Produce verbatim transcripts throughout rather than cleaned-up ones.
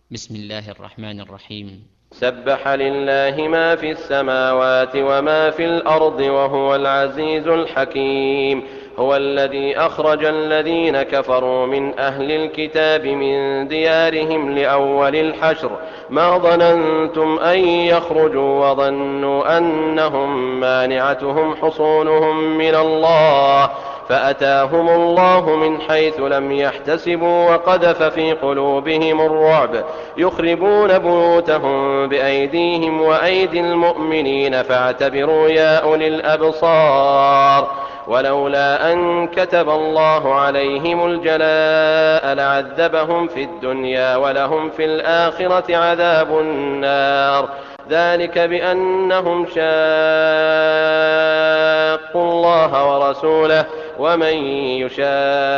بسم الله الرحمن الرحيم. سبح لله ما في السماوات وما في الأرض وهو العزيز الحكيم. هو الذي أخرج الذين كفروا من أهل الكتاب من ديارهم لأول الحشر ما ظننتم أن يخرجوا وظنوا أنهم مانعتهم حصونهم من الله فأتاهم الله من حيث لم يحتسبوا وقذف في قلوبهم الرعب يخربون بيوتهم بأيديهم وأيدي المؤمنين فاعتبروا يا أولي الأبصار. ولولا أن كتب الله عليهم الجلاء لعذبهم في الدنيا ولهم في الآخرة عذاب النار ذلك بأنهم شاقوا الله ورسوله ومن يشاق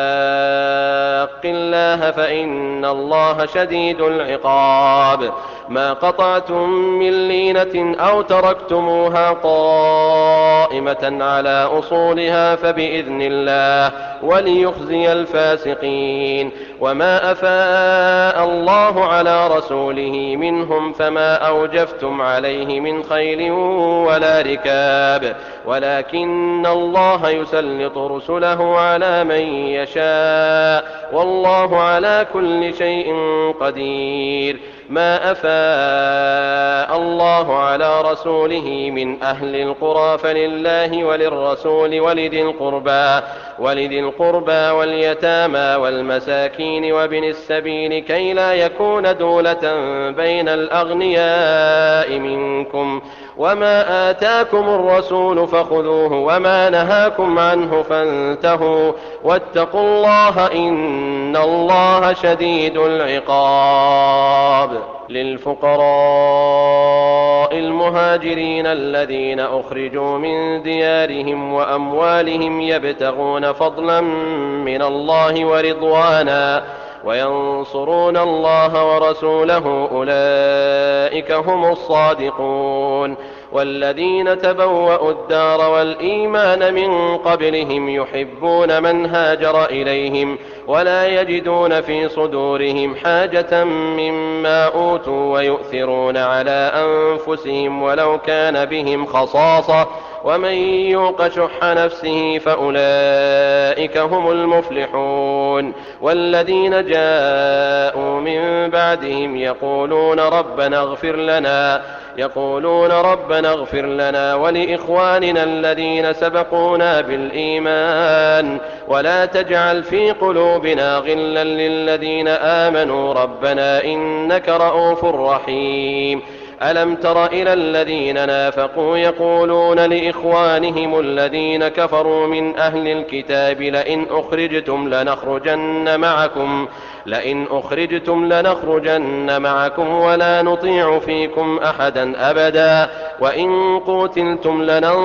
الله فإن الله شديد العقاب. ما قطعتم من لينة أو تركتموها قائمة على أصولها فبإذن الله وليخزي الفاسقين. وما أفاء الله على رسوله منهم فما أوجفتم عليه من خيل ولا ركاب ولكن الله يسلط رسله على من يشاء والله على كل شيء قدير. ما أفاء الله على رسوله من أهل القرى فلله وللرسول ولذي القربى ولذي القربى واليتامى والمساكين وابن السبيل كي لا يكون دولة بين الأغنياء منكم. وما آتاكم الرسول فخذوه وما نهاكم عنه فانتهوا واتقوا الله إن الله شديد العقاب. للفقراء المهاجرين الذين أخرجوا من ديارهم وأموالهم يبتغون فضلا من الله ورضوانا وينصرون الله ورسوله أولئك هم الصادقون. والذين تبوأوا الدار والإيمان من قبلهم يحبون من هاجر إليهم ولا يجدون في صدورهم حاجة مما أوتوا ويؤثرون على أنفسهم ولو كان بهم خصاصة ومن يوق شح نفسه فأولئك هم المفلحون. والذين جاءوا من بعدهم يقولون ربنا اغفر لنا يقولون ربنا اغفر لنا ولإخواننا الذين سبقونا بالإيمان ولا تجعل في قلوبنا غلا للذين آمنوا ربنا إنك رؤوف رحيم. ألم تر إلى الذين نافقوا يقولون لإخوانهم الذين كفروا من أهل الكتاب لئن أخرجتم لنخرجن معكم لئن أخرجتم لنخرجن معكم ولا نطيع فيكم أحدا أبدا وإن قوتلتم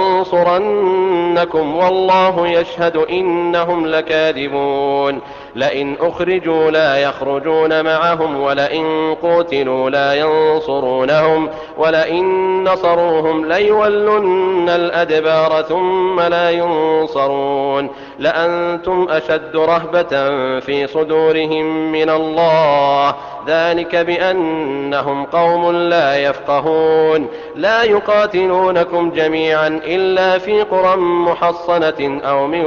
لننصرنكم والله يشهد إنهم لكاذبون. لئن أخرجوا لا يخرجون معهم ولئن قوتلوا لا ينصرونهم ولئن نصروهم ليولن الأدبار ثم لا ينصرون لأنتم أشد رهبة في صدورهم من الله ذلك بأنهم قوم لا يفقهون. لا يقاتلونكم جميعا إلا في قرى محصنة أو من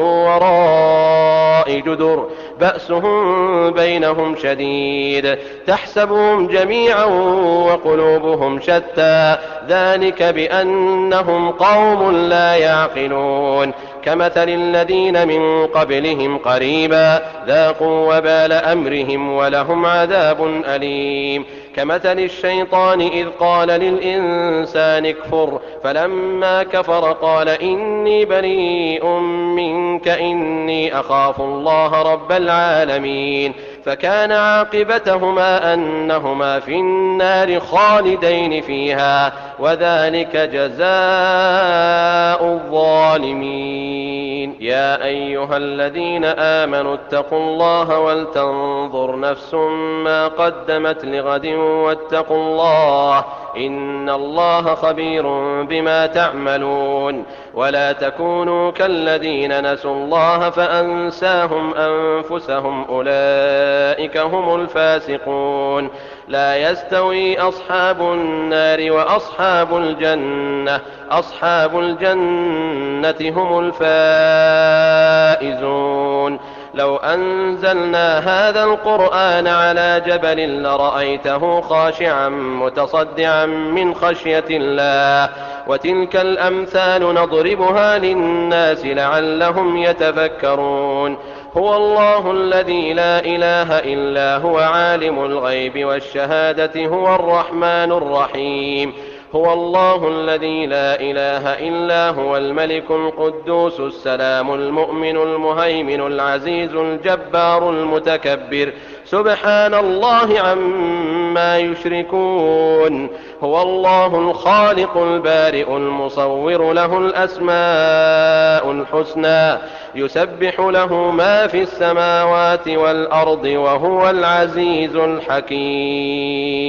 وراء جدر بأسهم بينهم شديد تحسبهم جميعا وقلوبهم شتى ذلك بأنهم قوم لا يعقلون. كمثل الذين من قبلهم قريبا ذاقوا وبال أمرهم ولهم عذاب أليم. كمثل الشيطان إذ قال للإنسان اكفر فلما كفر قال إني بريء منك إني أخاف الله رب العالمين فكان عاقبتهما أنهما في النار خالدين فيها وذلك جزاء الظالمين. يا أيها الذين آمنوا اتقوا الله ولتنظر نفس ما قدمت لغد واتقوا الله إن الله خبير بما تعملون. ولا تكونوا كالذين نسوا الله فأنساهم أنفسهم أولئك هم الفاسقون. لا يستوي أصحاب النار وأصحاب الجنة أصحاب الجنة هم الفائزون. لو أنزلنا هذا القرآن على جبل لرأيته خاشعا متصدعا من خشية الله وتلك الأمثال نضربها للناس لعلهم يتفكرون. هو الله الذي لا إله إلا هو عالم الغيب والشهادة هو الرحمن الرحيم. هو الله الذي لا إله إلا هو الملك القدوس السلام المؤمن المهيمن العزيز الجبار المتكبر سبحان الله عما يشركون. هو الله الخالق البارئ المصور له الأسماء الحسنى يسبح له ما في السماوات والأرض وهو العزيز الحكيم.